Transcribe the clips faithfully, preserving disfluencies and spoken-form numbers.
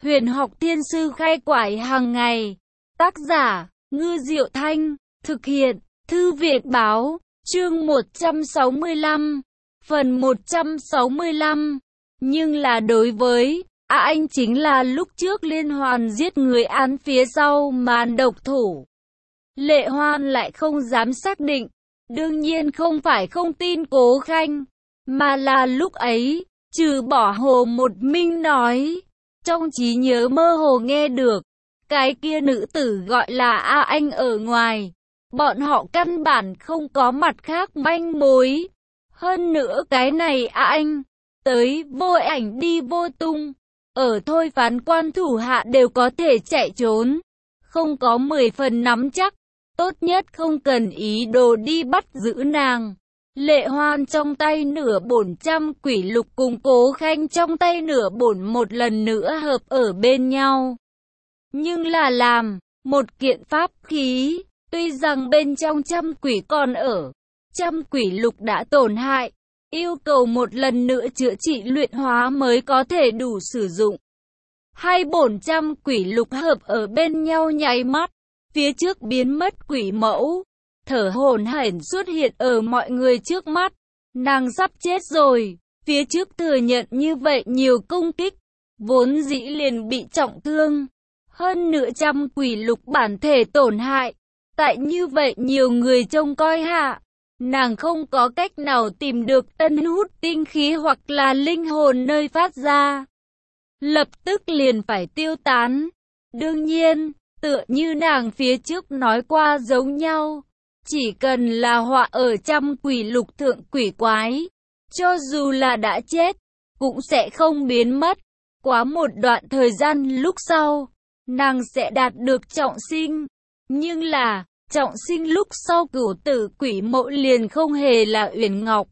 Huyền học thiên sư khai quải hàng ngày. Tác giả, Ngư Diệu Thanh. Thực hiện, Thư viện Báo. Chương một trăm sáu mươi lăm. Phần một trăm sáu mươi lăm. Nhưng là đối với A Anh chính là lúc trước liên hoàn giết người án phía sau màn độc thủ. Lệ Hoan lại không dám xác định. Đương nhiên không phải không tin Cố Khanh, mà là lúc ấy, trừ bỏ Hồ Một Minh nói, trong trí nhớ mơ hồ nghe được, cái kia nữ tử gọi là A Anh ở ngoài. Bọn họ căn bản không có mặt khác manh mối. Hơn nữa cái này A Anh, tới vô ảnh đi vô tung. Ở thôi phán quan thủ hạ đều có thể chạy trốn. Không có mười phần nắm chắc. Tốt nhất không cần ý đồ đi bắt giữ nàng. Lệ Hoan trong tay nửa bổn trăm quỷ lục cùng Cố Khanh trong tay nửa bổn một lần nữa hợp ở bên nhau. Nhưng là làm một kiện pháp khí, tuy rằng bên trong trăm quỷ còn ở, trăm quỷ lục đã tổn hại, yêu cầu một lần nữa chữa trị luyện hóa mới có thể đủ sử dụng. Hai bổn trăm quỷ lục hợp ở bên nhau nháy mắt, phía trước biến mất quỷ mẫu, thở hổn hển xuất hiện ở mọi người trước mắt. Nàng sắp chết rồi, phía trước thừa nhận như vậy nhiều công kích, vốn dĩ liền bị trọng thương. Hơn nửa trăm quỷ lục bản thể tổn hại, tại như vậy nhiều người trông coi hạ, nàng không có cách nào tìm được tân hút tinh khí hoặc là linh hồn nơi phát ra. Lập tức liền phải tiêu tán. Đương nhiên, tựa như nàng phía trước nói qua giống nhau, chỉ cần là họa ở trăm quỷ lục thượng quỷ quái, cho dù là đã chết, cũng sẽ không biến mất. Quá một đoạn thời gian lúc sau, nàng sẽ đạt được trọng sinh. Nhưng là, trọng sinh lúc sau cửu tử quỷ mẫu liền không hề là Uyển Ngọc.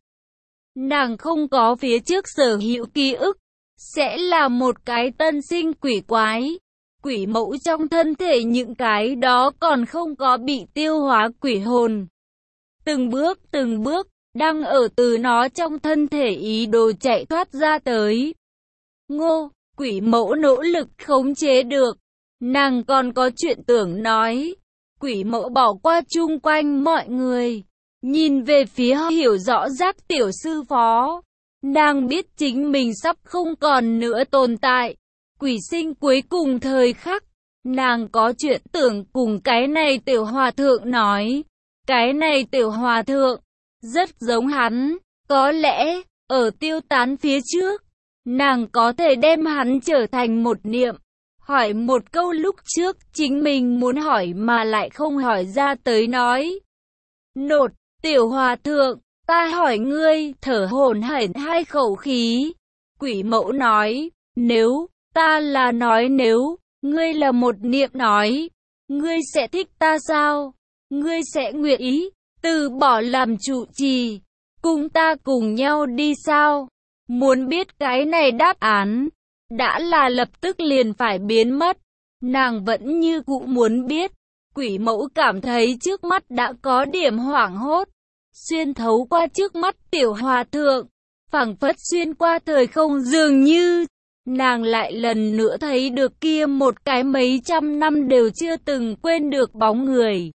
Nàng không có phía trước sở hữu ký ức, sẽ là một cái tân sinh quỷ quái. Quỷ mẫu trong thân thể những cái đó còn không có bị tiêu hóa quỷ hồn. Từng bước từng bước, đang ở từ nó trong thân thể ý đồ chạy thoát ra tới. Ngô, quỷ mẫu nỗ lực khống chế được. Nàng còn có chuyện tưởng nói. Quỷ mẫu bỏ qua chung quanh mọi người, nhìn về phía hiểu rõ Giác tiểu sư phó. Nàng biết chính mình sắp không còn nữa tồn tại. Quỷ sinh cuối cùng thời khắc, nàng có chuyện tưởng cùng cái này tiểu hòa thượng nói. Cái này tiểu hòa thượng, rất giống hắn, có lẽ, ở tiêu tán phía trước, nàng có thể đem hắn trở thành một niệm. Hỏi một câu lúc trước chính mình muốn hỏi mà lại không hỏi ra tới nói. Nột, tiểu hòa thượng, ta hỏi ngươi, thở hổn hển hai khẩu khí. Quỷ mẫu nói, nếu, ta là nói nếu, ngươi là một niệm nói, ngươi sẽ thích ta sao? Ngươi sẽ nguyện ý, từ bỏ làm trụ trì, cùng ta cùng nhau đi sao? Muốn biết cái này đáp án, đã là lập tức liền phải biến mất. Nàng vẫn như cũ muốn biết. Quỷ mẫu cảm thấy trước mắt đã có điểm hoảng hốt, xuyên thấu qua trước mắt tiểu hòa thượng, phảng phất xuyên qua thời không dường như. Nàng lại lần nữa thấy được kia một cái mấy trăm năm đều chưa từng quên được bóng người.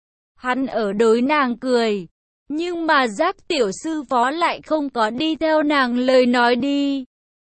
Hắn ở đối nàng cười, nhưng mà Giác tiểu sư phó lại không có đi theo nàng lời nói đi.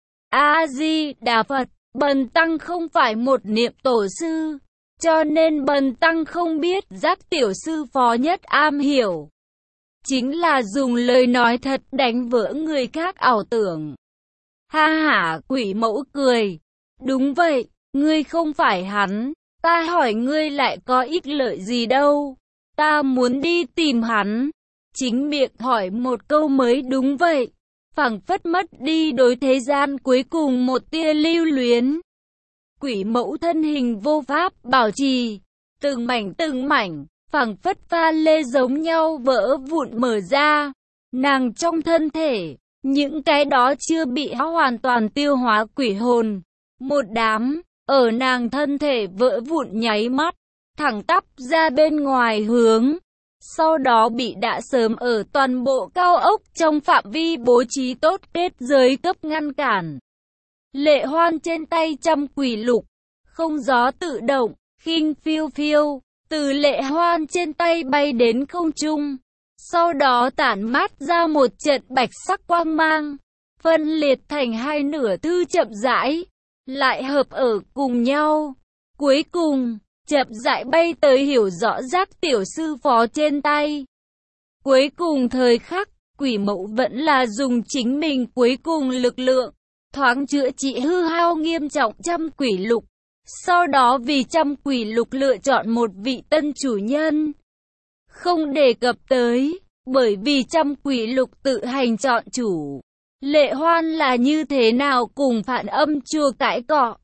A-di-đà Phật, bần tăng không phải một niệm tổ sư, cho nên bần tăng không biết. Giác tiểu sư phó nhất am hiểu, chính là dùng lời nói thật đánh vỡ người khác ảo tưởng. Ha hả, quỷ mẫu cười. Đúng vậy, ngươi không phải hắn, ta hỏi ngươi lại có ích lợi gì đâu. Ta muốn đi tìm hắn. Chính miệng hỏi một câu mới đúng vậy. Phảng phất mất đi đối thế gian cuối cùng một tia lưu luyến. Quỷ mẫu thân hình vô pháp bảo trì, từng mảnh từng mảnh, phảng phất pha lê giống nhau vỡ vụn mở ra. Nàng trong thân thể, những cái đó chưa bị hoàn toàn tiêu hóa quỷ hồn, một đám, ở nàng thân thể vỡ vụn nháy mắt, thẳng tắp ra bên ngoài hướng. Sau đó bị đã sớm ở toàn bộ cao ốc trong phạm vi bố trí tốt kết giới cấp ngăn cản. Lệ Hoan trên tay trăm quỷ lục, không gió tự động, khinh phiêu phiêu, từ Lệ Hoan trên tay bay đến không trung. Sau đó tản mát ra một trận bạch sắc quang mang, phân liệt thành hai nửa thư chậm rãi, lại hợp ở cùng nhau. Cuối cùng, chậm rãi bay tới hiểu rõ giác tiểu sư phó trên tay. Cuối cùng thời khắc, quỷ mẫu vẫn là dùng chính mình cuối cùng lực lượng, thoáng chữa trị hư hao nghiêm trọng trăm quỷ lục. Sau đó vì trăm quỷ lục lựa chọn một vị tân chủ nhân. Không đề cập tới, bởi vì trăm quỷ lục tự hành chọn chủ. Lệ Hoan là như thế nào cùng Phản Âm Chùa cãi cọ.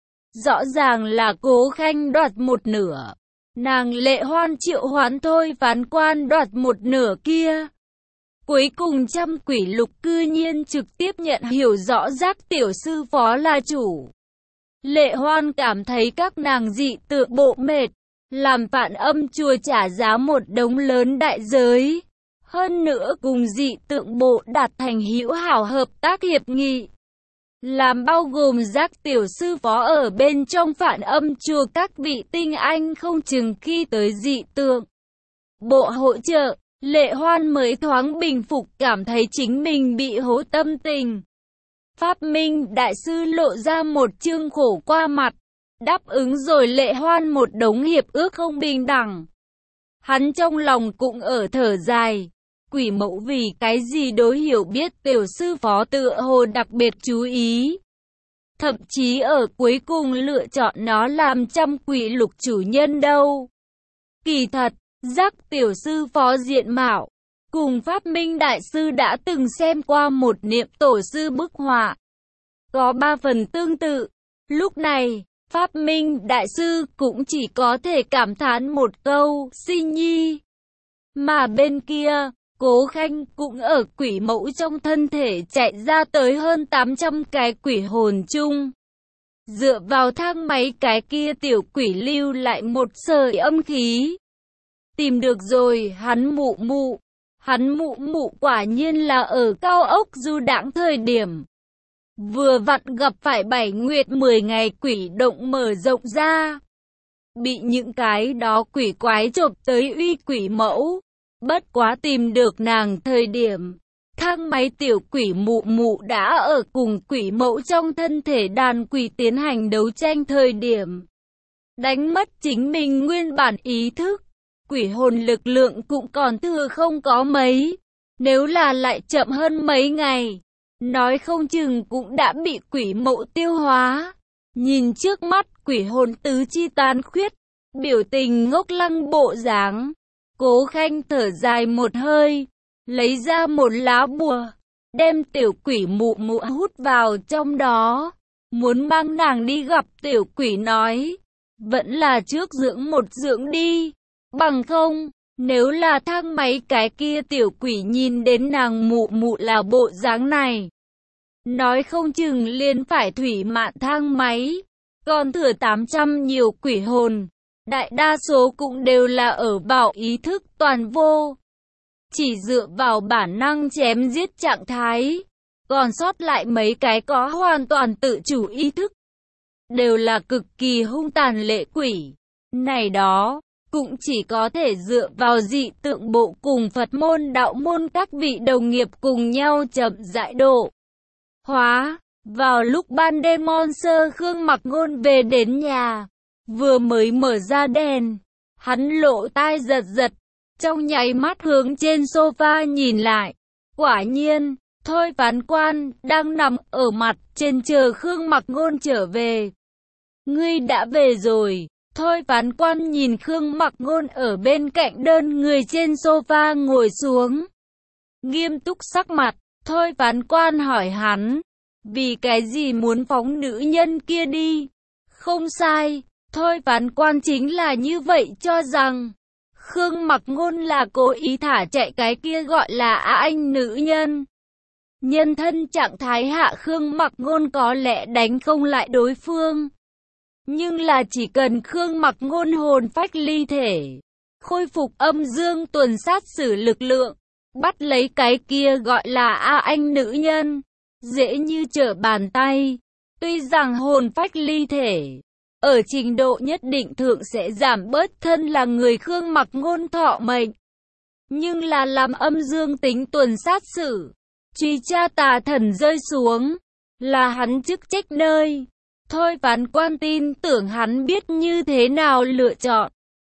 Rõ ràng là Cố Khanh đoạt một nửa. Nàng Lệ Hoan triệu hoán Thôi Phán Quan đoạt một nửa kia. Cuối cùng trăm quỷ lục cư nhiên trực tiếp nhận hiểu rõ giác tiểu sư phó là chủ. Lệ Hoan cảm thấy các nàng dị tượng bộ mệt, làm Phản Âm Chùa trả giá một đống lớn đại giới. Hơn nữa cùng dị tượng bộ đạt thành hữu hảo hợp tác hiệp nghị. Làm bao gồm giác tiểu sư phó ở bên trong Phản Âm Chùa các vị tinh anh không chừng khi tới dị tượng bộ hỗ trợ, Lệ Hoan mới thoáng bình phục cảm thấy chính mình bị hố tâm tình. Pháp Minh Đại Sư lộ ra một chương khổ qua mặt, đáp ứng rồi Lệ Hoan một đống hiệp ước không bình đẳng. Hắn trong lòng cũng ở thở dài, quỷ mẫu vì cái gì đối hiểu biết tiểu sư phó tựa hồ đặc biệt chú ý. Thậm chí ở cuối cùng lựa chọn nó làm trăm quỷ lục chủ nhân đâu. Kỳ thật, giác tiểu sư phó diện mạo, cùng Pháp Minh Đại Sư đã từng xem qua một niệm tổ sư bức họa. Có ba phần tương tự. Lúc này, Pháp Minh Đại Sư cũng chỉ có thể cảm thán một câu, sinh nhi. Mà bên kia, Cố Khanh cũng ở quỷ mẫu trong thân thể chạy ra tới hơn tám trăm cái quỷ hồn chung. Dựa vào thang máy cái kia tiểu quỷ lưu lại một sợi âm khí. Tìm được rồi, hắn mụ mụ. Hắn mụ mụ quả nhiên là ở cao ốc du đãng thời điểm. Vừa vặn gặp phải bảy nguyệt mười ngày quỷ động mở rộng ra. Bị những cái đó quỷ quái chộp tới uy quỷ mẫu. Bất quá tìm được nàng thời điểm, thang máy tiểu quỷ mụ mụ đã ở cùng quỷ mẫu trong thân thể đàn quỷ tiến hành đấu tranh thời điểm. Đánh mất chính mình nguyên bản ý thức, quỷ hồn lực lượng cũng còn thừa không có mấy. Nếu là lại chậm hơn mấy ngày, nói không chừng cũng đã bị quỷ mẫu tiêu hóa. Nhìn trước mắt quỷ hồn tứ chi tàn khuyết, biểu tình ngốc lăng bộ dáng. Cố Khanh thở dài một hơi, lấy ra một lá bùa, đem tiểu quỷ mụ mụ hút vào trong đó, muốn mang nàng đi gặp tiểu quỷ nói, vẫn là trước dưỡng một dưỡng đi, bằng không, nếu là thang máy cái kia tiểu quỷ nhìn đến nàng mụ mụ là bộ dáng này, nói không chừng liền phải thủy mạn thang máy, còn thừa tám trăm nhiều quỷ hồn. Đại đa số cũng đều là ở vào ý thức toàn vô. Chỉ dựa vào bản năng chém giết trạng thái. Còn sót lại mấy cái có hoàn toàn tự chủ ý thức. Đều là cực kỳ hung tàn lệ quỷ. Này đó, cũng chỉ có thể dựa vào dị tượng bộ cùng Phật môn đạo môn các vị đồng nghiệp cùng nhau chậm rãi độ hóa. Vào lúc ban đêm Monster Khương Mặc Ngôn về đến nhà. Vừa mới mở ra đèn, hắn lộ tai giật giật, trong nháy mắt hướng trên sofa nhìn lại. Quả nhiên, Thôi Phán Quan đang nằm ở mặt trên chờ Khương Mặc Ngôn trở về. Ngươi đã về rồi. Thôi Phán Quan nhìn Khương Mặc Ngôn ở bên cạnh đơn người trên sofa ngồi xuống. Nghiêm túc sắc mặt, Thôi Phán Quan hỏi hắn, vì cái gì muốn phóng nữ nhân kia đi? Không sai. Thôi Phán Quan chính là như vậy cho rằng Khương Mặc Ngôn là cố ý thả chạy cái kia gọi là á anh nữ nhân. Nhân thân trạng thái hạ Khương Mặc Ngôn có lẽ đánh không lại đối phương. Nhưng là chỉ cần Khương Mặc Ngôn hồn phách ly thể, khôi phục âm dương tuần sát sử lực lượng, bắt lấy cái kia gọi là á anh nữ nhân, dễ như trở bàn tay. Tuy rằng hồn phách ly thể, ở trình độ nhất định thượng sẽ giảm bớt thân là người Khương Mặc Ngôn thọ mệnh. Nhưng là làm âm dương tính tuần sát xử, truy tra tà thần rơi xuống, là hắn chức trách nơi. Thôi Ván Quan tin tưởng hắn biết như thế nào lựa chọn.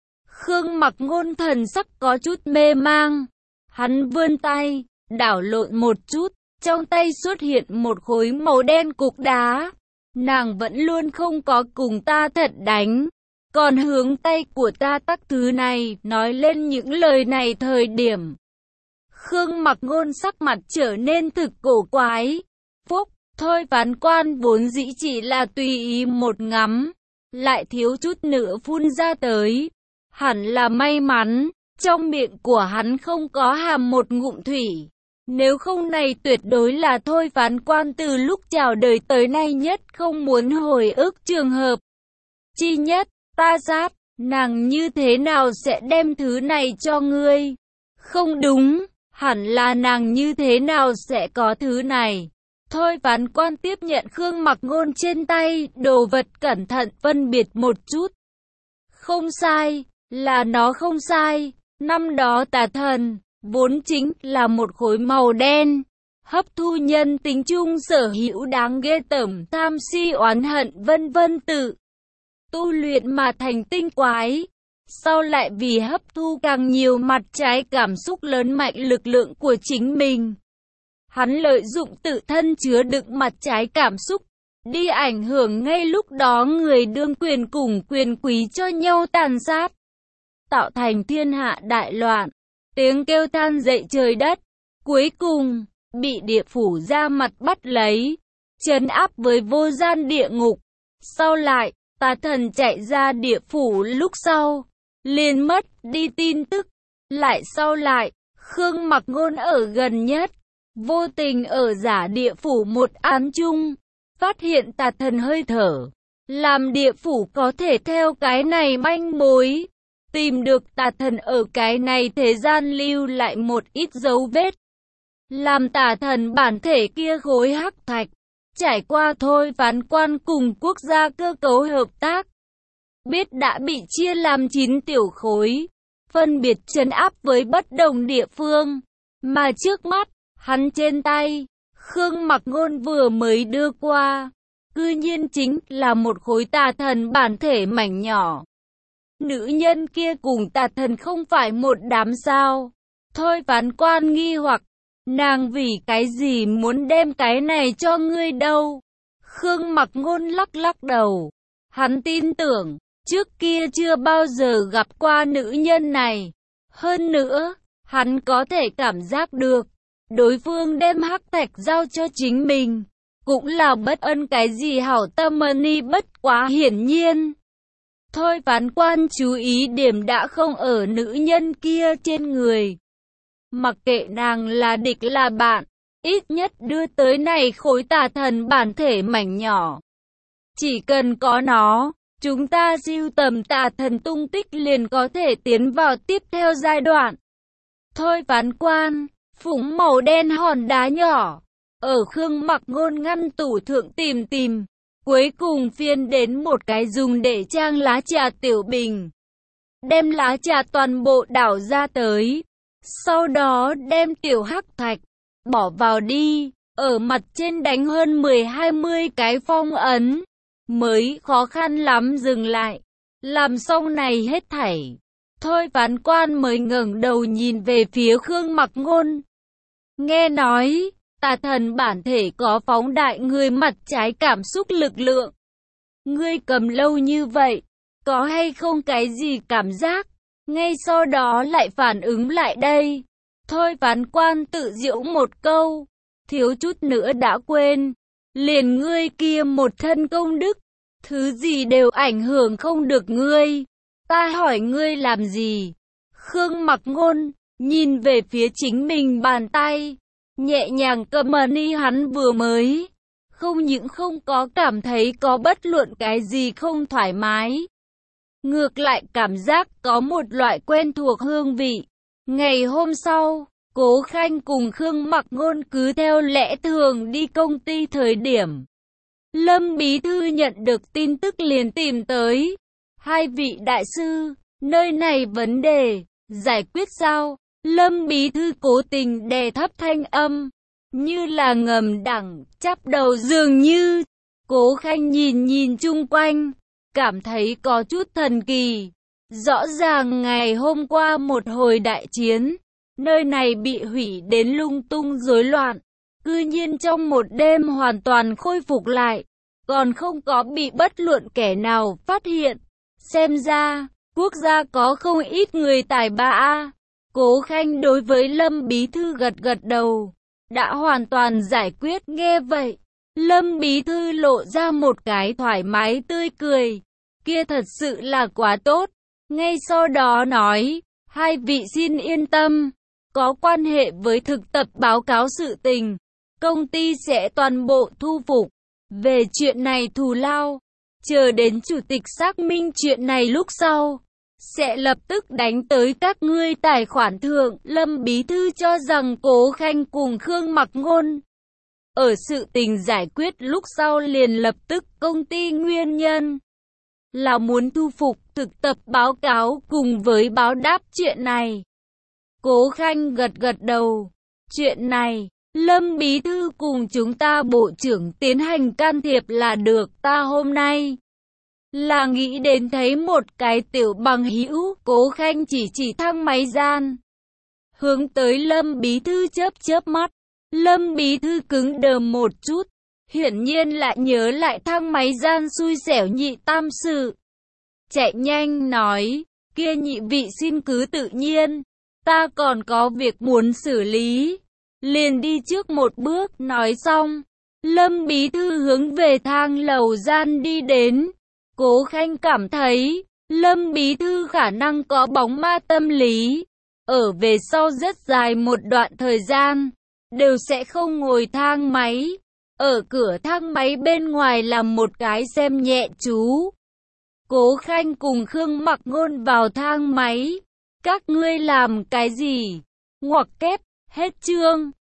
Khương Mặc Ngôn thần sắc có chút mê mang. Hắn vươn tay, đảo lộn một chút, trong tay xuất hiện một khối màu đen cục đá. Nàng vẫn luôn không có cùng ta thật đánh, còn hướng tay của ta tắc thứ này, nói lên những lời này thời điểm. Khương Mặc Ngôn sắc mặt trở nên thực cổ quái. Phúc, Thôi Ván Quan vốn dĩ chỉ là tùy ý một ngắm, lại thiếu chút nữa phun ra tới. Hẳn là may mắn, trong miệng của hắn không có hàm một ngụm thủy. Nếu không này tuyệt đối là Thôi Ván Quan từ lúc chào đời tới nay nhất không muốn hồi ức trường hợp. Chi nhất, ta sát, nàng như thế nào sẽ đem thứ này cho ngươi? Không đúng, hẳn là nàng như thế nào sẽ có thứ này? Thôi Ván Quan tiếp nhận Khương Mặc Ngôn trên tay, đồ vật cẩn thận phân biệt một chút. Không sai, là nó không sai, năm đó tà thần vốn chính là một khối màu đen, hấp thu nhân tính chung sở hữu đáng ghê tởm tham si oán hận vân vân tự tu luyện mà thành tinh quái. Sau lại vì hấp thu càng nhiều mặt trái cảm xúc lớn mạnh lực lượng của chính mình, hắn lợi dụng tự thân chứa đựng mặt trái cảm xúc, đi ảnh hưởng ngay lúc đó người đương quyền cùng quyền quý cho nhau tàn sát, tạo thành thiên hạ đại loạn. Tiếng kêu than dậy trời đất, cuối cùng, bị địa phủ ra mặt bắt lấy, trấn áp với vô gian địa ngục. Sau lại, tà thần chạy ra địa phủ lúc sau, liền mất đi tin tức. Lại sau lại, Khương Mặc Ngôn ở gần nhất, vô tình ở giả địa phủ một án chung, phát hiện tà thần hơi thở, làm địa phủ có thể theo cái này manh mối tìm được tà thần ở cái này thế gian lưu lại một ít dấu vết. Làm tà thần bản thể kia khối hắc thạch, trải qua Thôi Ván Quan cùng quốc gia cơ cấu hợp tác, biết đã bị chia làm chín tiểu khối, phân biệt trấn áp với bất đồng địa phương. Mà trước mắt, hắn trên tay, Khương Mặc Ngôn vừa mới đưa qua, cư nhiên chính là một khối tà thần bản thể mảnh nhỏ. Nữ nhân kia cùng tà thần không phải một đám sao? Thôi Ván Quan nghi hoặc, nàng vì cái gì muốn đem cái này cho ngươi đâu? Khương Mặc Ngôn lắc lắc đầu, hắn tin tưởng, trước kia chưa bao giờ gặp qua nữ nhân này. Hơn nữa, hắn có thể cảm giác được, đối phương đem hắc thạch giao cho chính mình, cũng là bất ân cái gì hảo tâm ni bất quá hiển nhiên. Thôi Ván Quan chú ý điểm đã không ở nữ nhân kia trên người. Mặc kệ nàng là địch là bạn, ít nhất đưa tới này khối tà thần bản thể mảnh nhỏ. Chỉ cần có nó, chúng ta sưu tầm tà thần tung tích liền có thể tiến vào tiếp theo giai đoạn. Thôi Ván Quan, phủng màu đen hòn đá nhỏ, ở Khương Mặc Ngôn ngăn tủ thượng tìm tìm. Cuối cùng phiên đến một cái dùng để trang lá trà tiểu bình. Đem lá trà toàn bộ đảo ra tới. Sau đó đem tiểu hắc thạch, bỏ vào đi, ở mặt trên đánh hơn mười hai mươi cái phong ấn. Mới khó khăn lắm dừng lại. Làm xong này hết thảy. Thôi Ván Quan mới ngẩng đầu nhìn về phía Khương Mặc Ngôn. Nghe nói, tà thần bản thể có phóng đại người mặt trái cảm xúc lực lượng. Ngươi cầm lâu như vậy, có hay không cái gì cảm giác? Ngay sau đó lại phản ứng lại đây. Thôi Ván Quan tự giễu một câu, thiếu chút nữa đã quên. Liền ngươi kia một thân công đức, thứ gì đều ảnh hưởng không được ngươi. Ta hỏi ngươi làm gì? Khương Mặc Ngôn nhìn về phía chính mình bàn tay, nhẹ nhàng cầm ni hắn vừa mới, không những không có cảm thấy có bất luận cái gì không thoải mái. Ngược lại cảm giác có một loại quen thuộc hương vị. Ngày hôm sau, Cố Khanh cùng Khương Mặc Ngôn cứ theo lẽ thường đi công ty thời điểm. Lâm Bí Thư nhận được tin tức liền tìm tới. Hai vị đại sư, nơi này vấn đề, giải quyết sao? Lâm Bí Thư cố tình đè thấp thanh âm, như là ngầm đẳng, chắp đầu dường như. Cố Khanh nhìn nhìn chung quanh, cảm thấy có chút thần kỳ. Rõ ràng ngày hôm qua một hồi đại chiến, nơi này bị hủy đến lung tung rối loạn, cư nhiên trong một đêm hoàn toàn khôi phục lại, còn không có bị bất luận kẻ nào phát hiện. Xem ra, quốc gia có không ít người tài ba a. Cố Khanh đối với Lâm Bí Thư gật gật đầu, đã hoàn toàn giải quyết. Nghe vậy, Lâm Bí Thư lộ ra một cái thoải mái tươi cười, kia thật sự là quá tốt. Ngay sau đó nói, hai vị xin yên tâm, có quan hệ với thực tập báo cáo sự tình, công ty sẽ toàn bộ thu phục. Về chuyện này thù lao, chờ đến chủ tịch xác minh chuyện này lúc sau, sẽ lập tức đánh tới các ngươi tài khoản thượng. Lâm Bí Thư cho rằng Cố Khanh cùng Khương Mặc Ngôn ở sự tình giải quyết lúc sau liền lập tức công ty nguyên nhân là muốn thu phục thực tập báo cáo cùng với báo đáp chuyện này. Cố Khanh gật gật đầu. Chuyện này, Lâm Bí Thư cùng chúng ta bộ trưởng tiến hành can thiệp là được. Ta hôm nay là nghĩ đến thấy một cái tiểu bằng hữu. Cố Khanh chỉ chỉ thang máy gian, hướng tới Lâm Bí Thư chớp chớp mắt. Lâm Bí Thư cứng đờ một chút, hiển nhiên lại nhớ lại thang máy gian xui xẻo nhị tam sự. Chạy nhanh nói, kia nhị vị xin cứ tự nhiên, ta còn có việc muốn xử lý, liền đi trước một bước. Nói xong, Lâm Bí Thư hướng về thang lầu gian đi đến. Cố Khanh cảm thấy, Lâm Bí Thư khả năng có bóng ma tâm lý, ở về sau rất dài một đoạn thời gian, đều sẽ không ngồi thang máy. Ở cửa thang máy bên ngoài là một cái xem nhẹ chú. Cố Khanh cùng Khương Mặc Ngôn vào thang máy. Các ngươi làm cái gì? Ngoặc kép, hết chương.